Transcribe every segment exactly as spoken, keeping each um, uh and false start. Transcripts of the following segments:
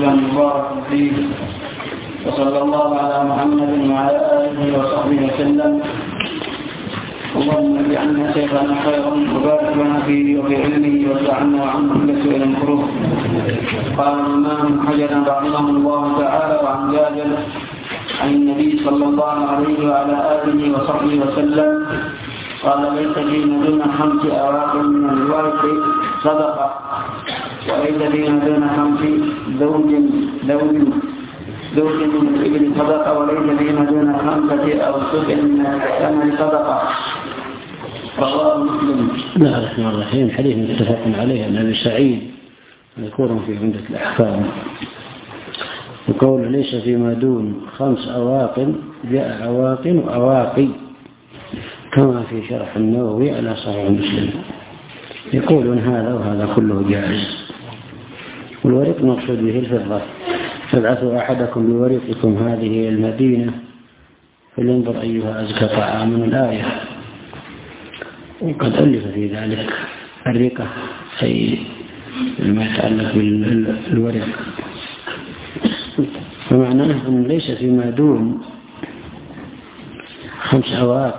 طيبا مباركا فيه، وصلى الله على محمد وعلى آله وصحبه وسلم. اللهم اجعلنا شيخنا خيرا وبارك لنا فيه وفي علمه وادفعنا وعن كل سوء المكروه. قال الإمام حجر رحمه الله تعالى: وعن جابر عن النبي صلى الله عليه وعلى آله وصحبه وسلم قال: ليس فيما دون خمس أواق من الورق صدقة، وليس فيما دون خمس زوج زوج زوج من الإبل صدقة، وليس فيما دون خمسة أوسق من الثمن صدقة. رواه مسلم. بسم الله الرحمن الرحيم. حديث متفق عليه عن أبي سعيد مذكور في عمدة الأحكام، يقول: ليس فيما دون خمس أواق، جاء عواق وأواقي كما في شرح النووي على صحيح مسلم. يقولون هذا وهذا كله جائز. والورق مقصود به الفضة. فابعثوا أحدكم بورقكم هذه المدينة فلينظر أيها أزكى طعام من الآية. وقد ألف في ذلك الرقة، أي ما يتعلق بالورق. فمعناه أن ليس فيما دون خمس أواق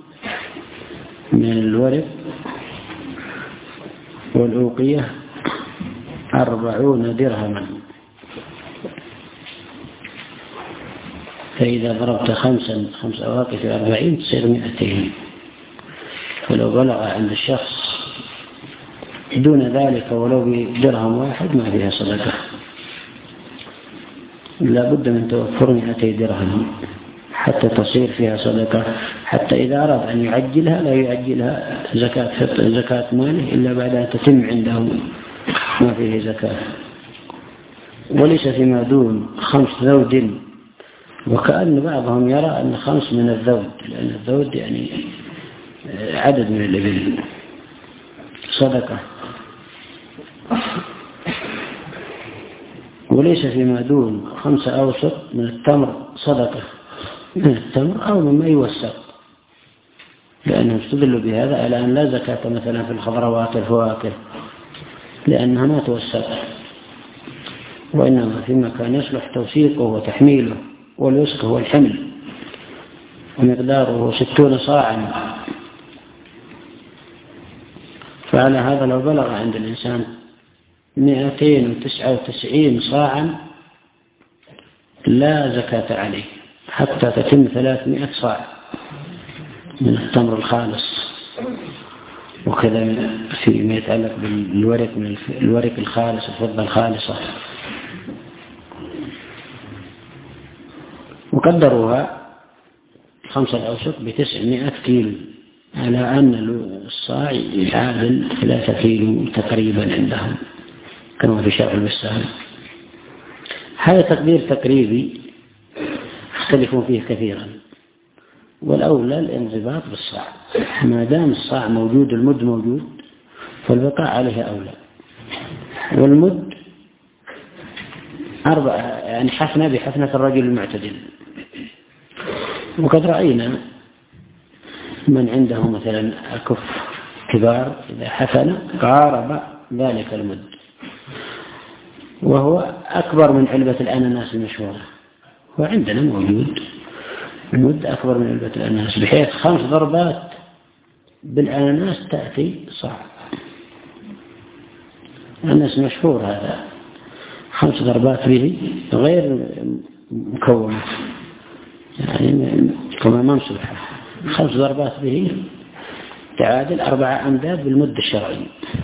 من الورق والأوقية أربعون درهما. فإذا ضربت خمسا خمس أواق في أربعين تصير مئتين. فلو بلغ عند الشخص دون ذلك ولو بدرهم واحد ما فيها صدقة، لا بد من توفر مئتي درهم حتى تصير فيها صدقة. حتى إذا أراد أن يعجلها لا يعجلها زكاة زكاة ماله إلا بعد أن تتم عنده ما فيه زكاة. وليس فيما دون خمس ذود، وكأن بعضهم يرى أن خمس من الذود، لأن الذود يعني عدد من الإبل صدقة. وليس فيما دون خمسة أوسق من التمر صدقة، من التمر أو مما يوسق، لأنهم استدلوا بهذا على أن لا زكاة مثلا في الخضروات والفواكه لأنها ما توسق، وإنما فيما كان يصلح توثيقه وتحميله، والوسق هو الحمل، ومقداره ستون صاعا. فعلى هذا لو بلغ عند الإنسان مئتين وتسعة وتسعين صاعا لا زكاة عليه حتى تتم ثلاثمائة صاع من التمر الخالص. وكذا فيما يتعلق بالورق، من الورق الخالص، الفضة الخالصة. وقدروها خمسة الأوسق بتسعمائة كيلو، على أن الصاع يعادل ثلاثة كيلو تقريبا عندهم كما في شرح البسام. هذا تقدير تقريبي يختلفون فيه كثيرا، والأولى الانضباط بالصاع. ما دام الصاع موجود، المد موجود، فالبقاء عليه أولى. والمد أربعة، يعني حفنة بحفنة الرجل المعتدل. وقد رأينا من عنده مثلا أكف كبار إذا حفن قارب ذلك المد، وهو أكبر من علبة الأناناس المشهورة. وعندنا موجود المد أكبر من علبة الأناناس، بحيث خمس ضربات بالأناناس تأتي صاع. الأناناس مشهور هذا، خمس ضربات به غير مكونة، يعني كما منصبها، خمس ضربات به تعادل أربعة أمداد بالمد الشرعي.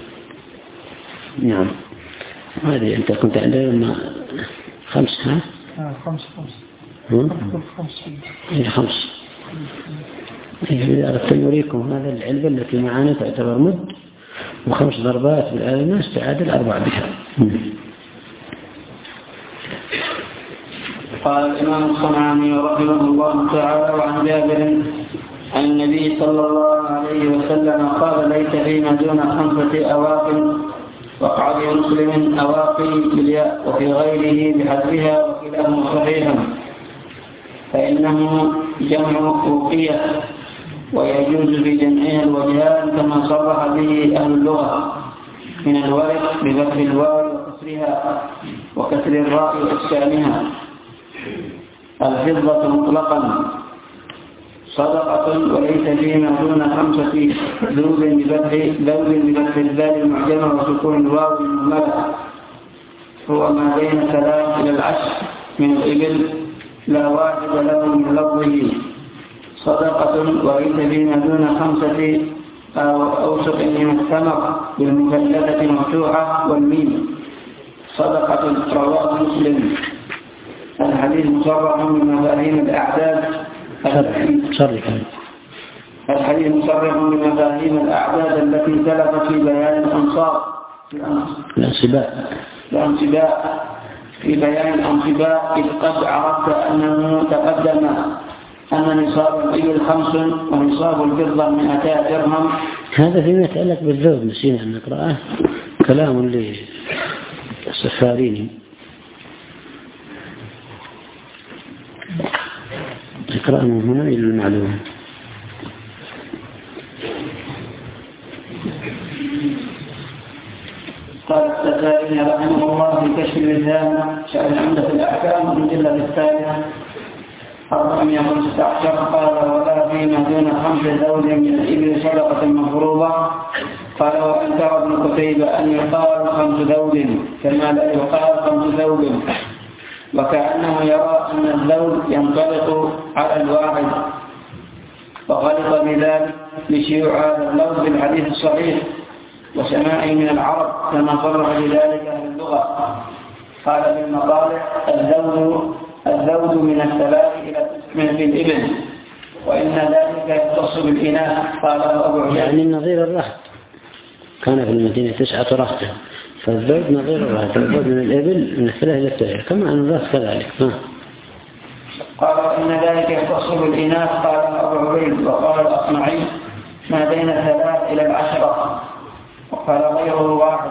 نعم. هذه أنت كنت عندنا خمس ها؟ آه خمس خمس. هم؟ خمس. إيه خمس. إذا أردت نريكم هذا العلبة التي معنا تعتبر مد، وخمس ضربات بالأناناس تعادل أربعة بها. قال الإمام الصنعاني رحمه الله تعالى: وعن جابر عن النبي صلى الله عليه وسلم قال: ليس فيما دون خمسة أواق. وقع في مسلم أواقي بالياء وفي غيره بحذفها، وكلاهما صحيح، فإنه جمع أوقية، ويجوز في جمعها الوجهان كما صرح به أهل اللغة من الورق بفتح الواو وكسرها وكسر الراء وإسكانها. الفضة مطلقا صدقة وليس فيما دون خمسة ذوب بفتح ذوب بفتح الذال المعجمة وسكون الواو المهملة، هو ما بين الثلاث إلى العشر من الإبل لا واحد له من لفظه. صدقة وليس فيما دون خمسة أو أوسق من الثمر بالمثلثة مفتوحة والميم. صدقة. رواه مسلم. الحديث مصرح بمفاهيم الأعداد الحديث مصرح بمفاهيم الأعداد التي سلفت في بيان الأنصار الأنصباء الأنصباء في بيان الأنصباء، إذ قد عرفت أنه تقدم أن نصاب الإبل خمس ونصاب الفضة مئتا درهم. هذا فيما يتعلق بالذوب نسينا أن نقرأه، كلام للسفارين اقرأ من هنا إلى المعلومة. قال السفارين رحمه الله في كشف اللسان شأن عمدة الأحكام المجلد الثالث أربعمائة وخمسة عشر قال: ولا فيما دون خمس زوج من الإبل صدقة مفروضة. قال: وأنكر ابن قتيبة أن يقال خمس زوج كما لا يقال خمس زوج، وكأنه يرى أن الزوج ينطلق على الواحد، وغلط بذلك لشيوع هذا اللفظ بالحديث الصحيح وسماعه من العرب كما صرح بذلك أهل اللغة. قال بالمطالع: الزوج الزوج من الثلاث إلى تسع في الإبل، وإن ذلك يختص بالإناث. قال أبو عبيد يعني النظير الرهط، كان في المدينة تسعة رهط، فالزوج نظير الرهط، الزوج من الإبل من الثلاث إلى التسع، كما أن الرهط كذلك. قال وإن ذلك يختص بالإناث. قال أبو عبيد وقال الأصمعي: ما بين الثلاث إلى العشرة، وقال غيره واحد.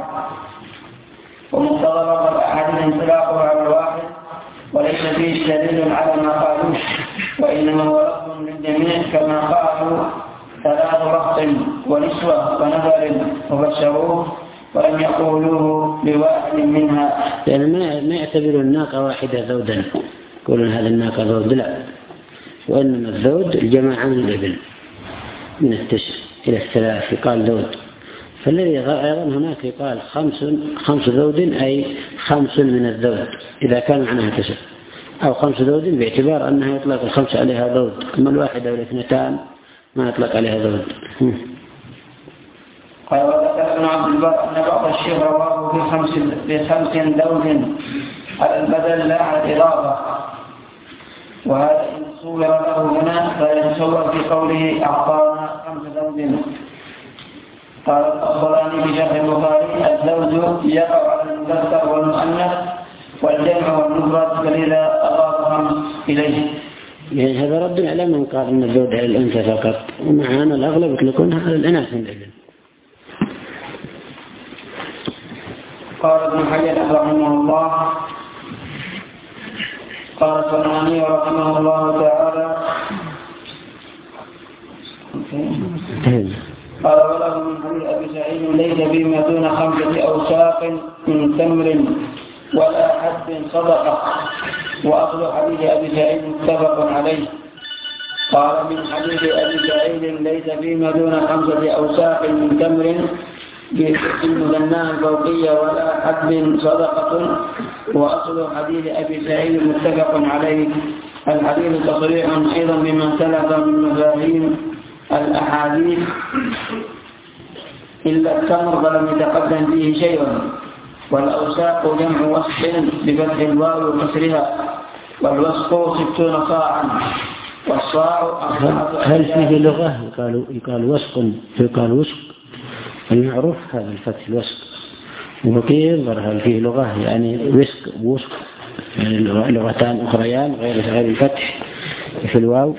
ومقتضى الأحاديث انطلاقها على الواحد، وليس فيه دليل على ما قالوه، وإنما هو لفظ للجميع كما قالوا ثلاث رهط ونسوة ونفر وبشروه، ولم يقولوه بواحد منها. يعني ما يعتبروا الناقة واحدة زوجا، يقولون هذا الناقة زوج، لا، وإنما الزوج الجماعة من الإبل من التسع إلى الثلاث يقال زوج. فالذي أيضا هناك يقال خمس خمس زوج، أي خمس من الزوج إذا كان معناها تسع، أو خمس زوج باعتبار أنها يطلق الخمس عليها زوج، أما الواحدة والاثنتان ما يطلق عليها زوج. قال وذكر ابن عبد البر أن بعض الشيخ رواه في خمس في خمس زوج على البدل لا على الإضافة، وهذا إن صور له هنا فيتصور في قوله أعطانا خمس زوج. قال الأصلاني في شرح البخاري: الزوج يقع على المذكر والمؤنث والجمع والمفرد، فلذا أضاف خمس إليه. يعني هذا رد على من قال أن الزوج على الأنثى فقط، ومعنا الأغلب يطلقونها على الإناث من الإبل. قال ابن حجر رحمه الله: قال الصنعاني رحمه الله تعالى: قال وله من حديث أبي سعيد: ليس فيما دون خمسة أوساق من تمر ولا حد صدقة. وأصل حديث أبي سعيد متفق عليه. قال من حديث أبي سعيد: ليس فيما دون خمسة أوساق من تمر بالمثنى الفوقية ولا حد صدقة. وأصل حديث أبي سعيد متفق عليه. الحديث تصريح أيضا بما سلف من مفاهيم الأحاديث إلا التمر فلم يتقدم فيه شيء. والأوساق جمع وسق بفتح الواو وكسرها، والوسق ستون صاعا، والصاع هل فيه لغة يقال يقال وسق يقال وسق؟ المعروف هذا الفتح الوسق، وكيف هل فيه لغة يعني وسق وسق، يعني لغتان أخريان غير غير الفتح في الواو.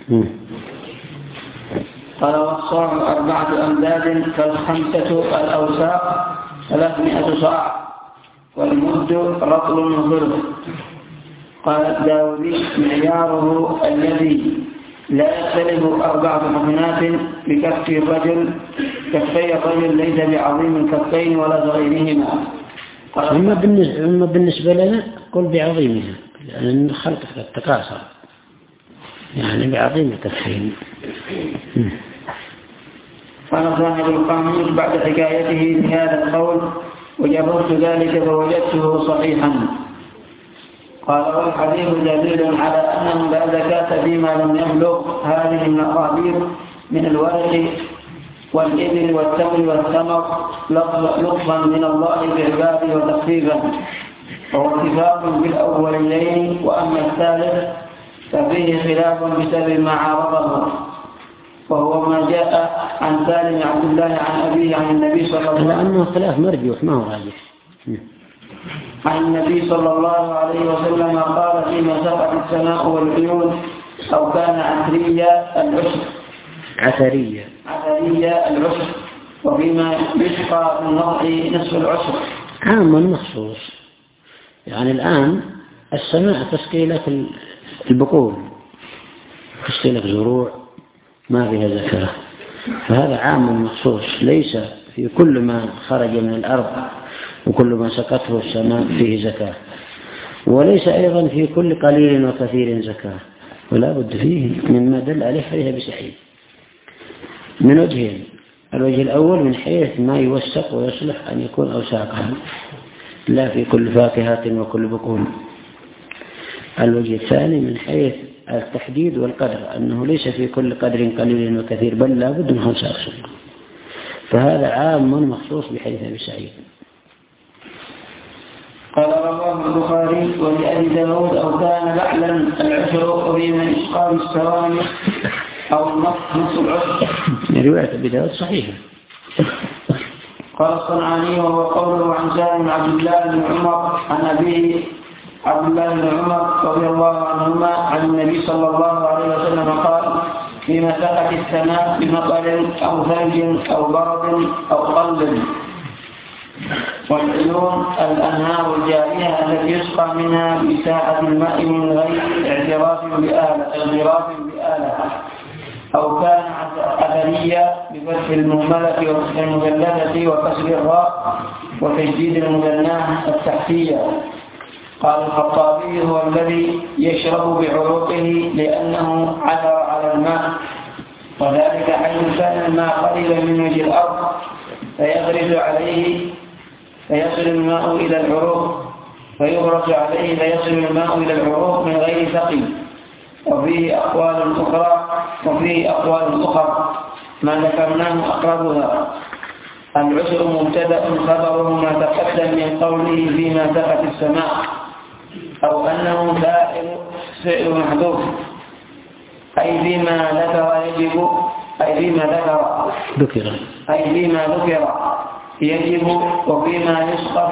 قال والصاع أربعة أمداد، فالخمسة الأوساق ثلاثمائة صاع، والمد رطل وثلث. قال الداودي: معياره الذي لا يختلف أربعة حفنات بكف الرجل، كفي الرجل ليس بعظيم الكفين ولا صغيرهما. أما بالنسبة, أما بالنسبة لنا قل بعظيمها، لأن الخلق قد تكاثر، يعني بعظيم التفحيل. قال صاحب القاموس بعد حكايته بهذا القول: وجربت ذلك فوجدته صحيحا. قال: والحديث دليل على أنه لا زكاة فيما لم يبلغ هذه المقادير من الورق والإبل والتمر والثمر لطفا من الله بعباده وتخفيفا، وهو اتفاق بالأولين. وأما الثالث ففيه خلاف بسبب ما عارضه، وهو ما جاء عن سالم عبد الله عن أبيه عن النبي صلى الله عليه وسلم، لأنه خلاف مرجوح ما هو راجح، عن النبي صلى الله عليه وسلم قال: فيما سقط السماء والعيون أو كان عثريا العشر عثرية عثريا العشر وفيما يسقى من نضع نصف العشر. عام مخصوص، يعني الآن السماء تسقي لك البقول، تسقي لك زروع ما فيها زكاة، فهذا عام مخصوص، ليس في كل ما خرج من الأرض وكل ما سقطه السماء فيه زكاة، وليس أيضا في كل قليل وكثير زكاة، ولا بد فيه مما دل عليه عليها بسعيد من وجهين: الوجه الأول من حيث ما يوسق ويصلح أن يكون أوساقها، لا في كل فاكهة وكل بقول. الوجه الثاني من حيث التحديد والقدر، أنه ليس في كل قدر قليل وكثير، بل لا بد من خمسة أوساق، فهذا عام مخصوص بحيث أبي سعيد. قال رواه البخاري ولأبي داود: أو كان بحلا العشر في من إسقاط السواني أو نصف العشر. رواية أبي داود صحيحة. قال الصنعاني: وهو قوله عن سالم عبد الله بن عمر عن أبيه عبد الله بن عمر رضي الله عنهما عن النبي صلى الله عليه وسلم قال: فيما سقط السماء بمطر أو ثلج أو برد أو قلب. والعيون الأنهار الجارية التي يسقى منها بساعة الماء من غير اعتراف بآلة اعتراف بآلة أو كان أثريا بفتح المهملة وفتح المثلثة وكسر الراء وتجديد المثناه التحتية. قال الخطابي: هو الذي يشرب بعروقه لأنه عثر على الماء، وذلك حيث كان الماء قريبا من وجه الأرض فيغرس عليه فيصل الماء إلى العروق فيغرس عليه فيصل الماء إلى العروق من غير ثقل. وفيه أقوال أخرى وفيه أقوال أخرى ما ذكرناه أقربها. العشر مبتدأ خبره ما تقدم من قوله فيما سقط السماء، أو أنه فاعل فعل محذوف، أي فيما ذكر يجب أي فيما ذكر ذكر أي فيما ذكر يجب. وفيما يسقط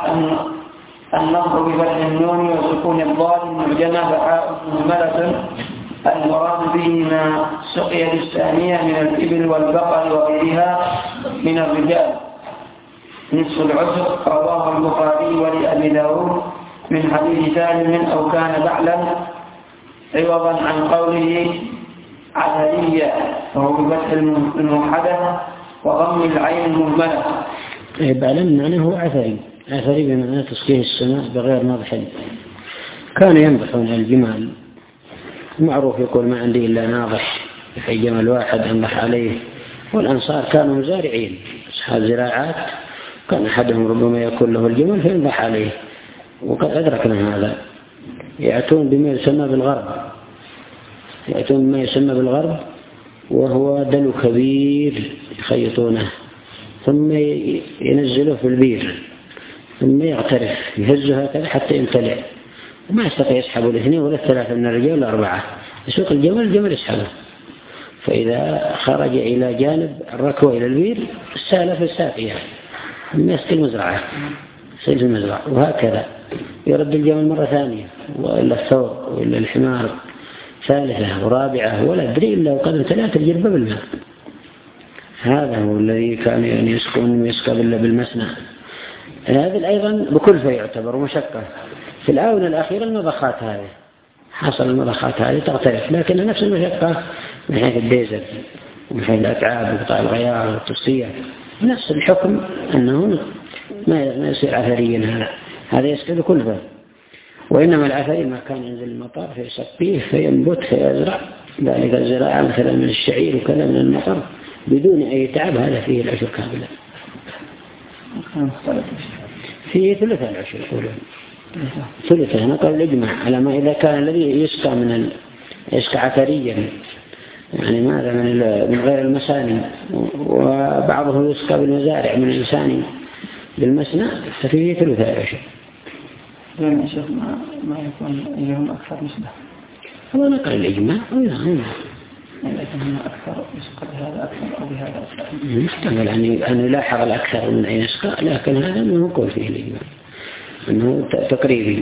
النصر بفتح النون وسكون الضاد المعجمة فحاء مهملة، المراد به ما سقي للثانية من الإبل والبقر وغيرها من الرجال نصف العشر. رواه البخاري ولأبي داود من حديث سالم: أو كان بعلا، عوضا عن قوله عثريا، وهو بفتح الموحدة وضم العين المهملة. بعلا معناه عثري، عثري بمعنى تسقيه السماء بغير نضح. كان ينضحون الجمال، معروف يقول: ما عندي إلا ناضح، في جمل واحد أنضح عليه. والأنصار كانوا مزارعين أصحاب زراعات، كان أحدهم ربما يكون له الجمل فينضح عليه، وقد أدركنا هذا. يأتون بما يسمى بالغرب يأتون بما يسمى بالغرب وهو دلو كبير يخيطونه، ثم ينزله في البير، ثم يغترف يهزه هكذا حتى يمتلئ، وما يستطيع يسحب الاثنين ولا الثلاثة من الرجال ولا أربعة. يسوق الجمل الجمل يسحبه، فإذا خرج إلى جانب الركوة إلى البير سال في الساقية ثم يسقي المزرعة سيل المزرعة، وهكذا يرد الجمل مرة ثانية، وإلا الثور وإلا الحمار ثالثة ورابعة، ولا أدري إلا وقد امتلأت الجربة بالماء. هذا هو الذي كان يعني يسكن ويسقى إلا بالمسنى. هذا أيضا بكلفة يعتبر مشقة. في الآونة الأخيرة المضخات هذه حصل المضخات هذه تغترف، لكن نفس المشقة من حيث الديزل ومن حيث الأتعاب وقطاع الغيار والتصفية، نفس الحكم أنه ما ما يصير عثريا هذا هذا يسقط كل باب. وإنما العثري ما كان ينزل المطر فيسقيه فينبت فيزرع، ذلك الزراعة مثلا من الشعير وكذا من المطر بدون أي تعب، هذا فيه العشر كاملا. فيه ثلث العشر يقولون ثلثه نقل الإجماع على ما إذا كان الذي يسقى من ال... يسقى عثريا يعني ماذا من, ال... من غير المساني، وبعضه يسقى بالمزارع من الإنسان بالمسنى، ففيه ثلث العشر. يعني شيخ ما ما يكون لهم أكثر نسبة، هذا نقل الإجماع أو نعم لكن هم أكثر يسقى بهذا أكثر أو بهذا أكثر، مستقبل يعني أن يلاحظ الأكثر من أي يسقى، لكن هذا ما يكون فيه الإجماع أنه تقريبي.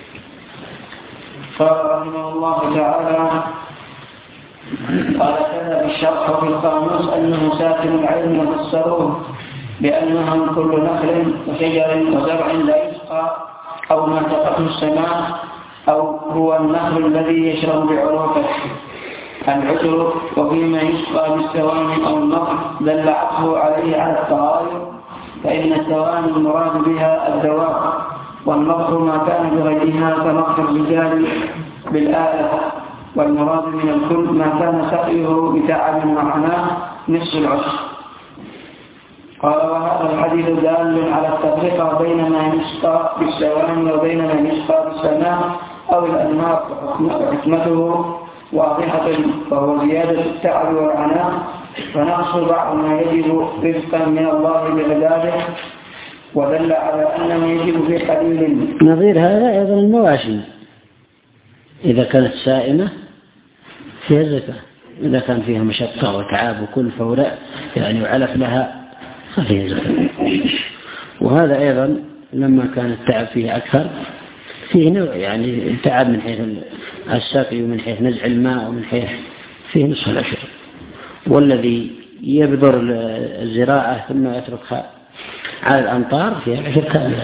قال رحمه الله تعالى: قال كذا بالشرح وفي القاموس أنه ساكن العلم وفسروه بأنهم كل نخل وشجر وزرع لا يسقى أو ما سقته السماء أو هو النخل الذي يشرب بعروقه العشر، وفيما يسقى بالسواني أو النقل دل عطفه عليه على التغاير، فإن السواني المراد بها الدواب، والنقل ما كان بغيرها كنقل الرجال بالآلة، والمراد من الكل ما كان سقيه بتعب وعناء نصف العشر. قال: وهذا الحديث دال على التفرقة بين ما يسقى بالسواني وبين ما يسقى بالسماء أو الأنهار، وحكمته واضحة، وهو زيادة التعب والعناء، فنقص بعض ما يجب رزقا من الله بغداده، ودل على أنه يجب في قليل. نظير هذا أيضا المواشي إذا كانت سائمة فيها زكاة، إذا كان فيها مشقة وتعاب وكلفة ولا يعني وعلف لها فيها زكاة. وهذا أيضا لما كان التعب فيه أكثر فيه نوع يعني تعب من حيث السقي ومن حيث نزع الماء ومن حيث فيه نصف العشر. والذي يبذر الزراعة ثم يتركها على الأمطار فيها العشر كاملا.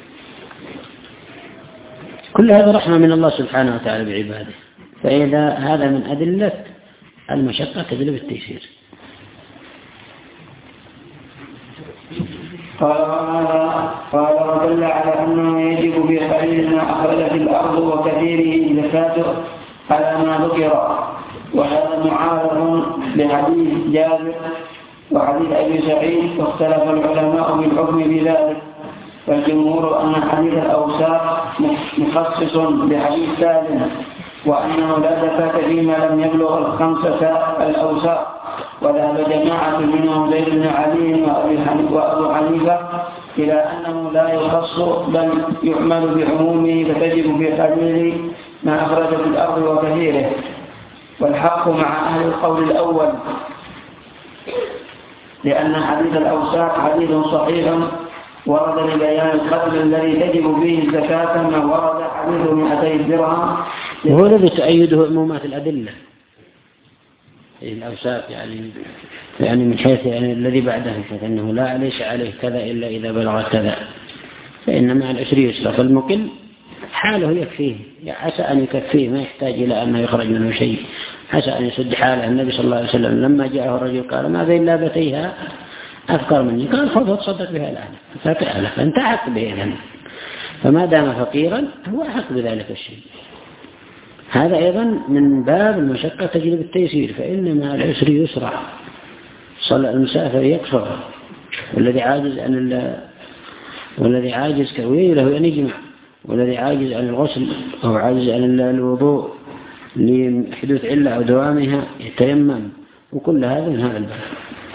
كل هذا رحمة من الله سبحانه وتعالى بعباده، فإذا هذا من أدلة المشقة تجلب التيسير. قال قال ودل على أنه يجب في قليل ما أخرج في الأرض وكثيره زكاته على ما ذكر، وهذا معارض لحديث جابر وحديث أبي سعيد، واختلف العلماء بالحكم بذلك، فالجمهور أن حديث الأوساق مخصص بحديث سالم، وأنه لا زكاة فيما لم يبلغ الخمسة الأوساق. وذهب جماعة منهم زيد بن علي وأبو حنيفة إلى أنه لا يخص بل يعمل بعمومه، فتجب في قليل ما أخرج في الأرض وكثيره. والحق مع أهل القول الأول، لأن حديث الأوساق حديث صحيح ورد لبيان القدر الذي تجب فيه الزكاة، ما ورد حديث مئتي درهم، وهو الذي تؤيده عمومات الأدلة. الأوساق يعني يعني من حيث يعني الذي بعده، فإنه لا ليس عليه كذا إلا إذا بلغ كذا، فإن مع العشر يسرى، فالمقل حاله يكفيه، عسى أن يكفيه، ما يحتاج إلى أنه يخرج منه شيء، عسى أن يسد حاله. النبي صلى الله عليه وسلم لما جاءه الرجل قال: ما بين لابتيها أفقر مني، قال: خذ وتصدق بها الآن فتعطي ألف، أنت أحق به إذن، فما دام فقيرا هو أحق بذلك الشيء. هذا أيضا من باب المشقة تجلب التيسير، فإن مع العسر يسرع، صلى المسافر يكفر، والذي عاجز عن ال... والذي عاجز كويه له أن يجمع، والذي عاجز عن الغسل أو عاجز عن الوضوء لحدوث علة أو دوامها يتيمم، وكل هذا من هذا الباب.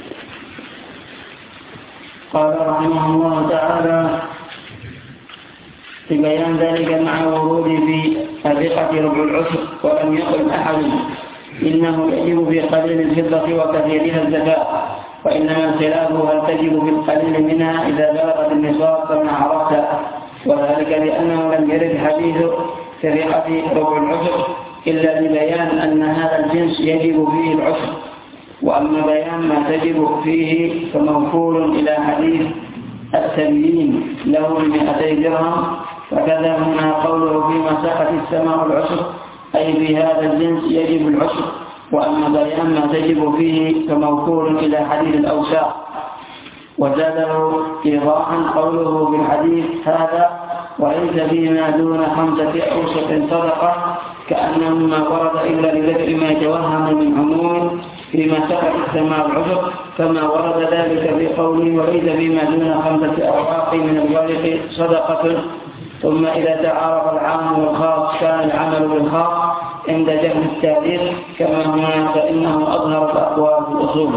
قال رحمه الله تعالى: في بيان ذلك مع ورود في الرقة ربع العشر، ولم يقل أحد إنه يجب في قليل الفضة وكثيرها الزكاة، وإنما الخلاف هل تجب في القليل منها إذا بلغت النصاب كما عرفت، وذلك لأنه لم يرد حديث في الرقة ربع العشر إلا لبيان أن هذا الجنس يجب فيه العشر، وأما بيان ما تجب فيه فموصول إلى حديث التبيين له مئتي درهم. فكذا هنا قوله فيما سقت السماء العشر، أي في هذا الجنس يجب العشر، وأما بيان ما تجب فيه فموصول إلى حديث الأوساق. وزاده إيضاحا قوله بالحديث هذا وليس فيما دون خمسة أوسق صدقة، كأنه ما ورد إلا لذكر ما يتوهم من عموم فيما سقط السماء العشر، كما ورد ذلك في قوله وليس فيما دون خمسة أوراق من الورق صدقة. ثم إذا تعارض العام والخاص كان العمل بالخاص عند جهل التاريخ كما هنا، فإنه أظهر الأقوال في الأصول.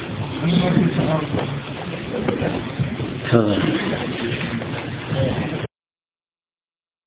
تفضل.